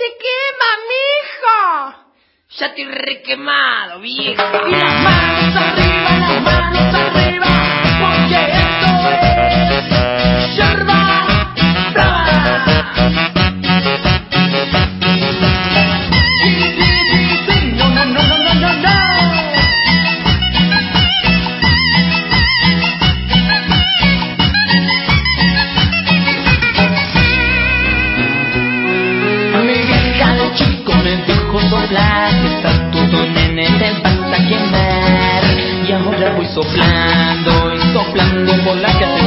se quema, mijo. Ya estoy requemado, vieja. Y las manos arriba, porque esto es yerba brava. No. Mi vieja de chico me dijo soplar, que está todo nene te vas a quemar. Y ahora voy soplando y soplando por la calle.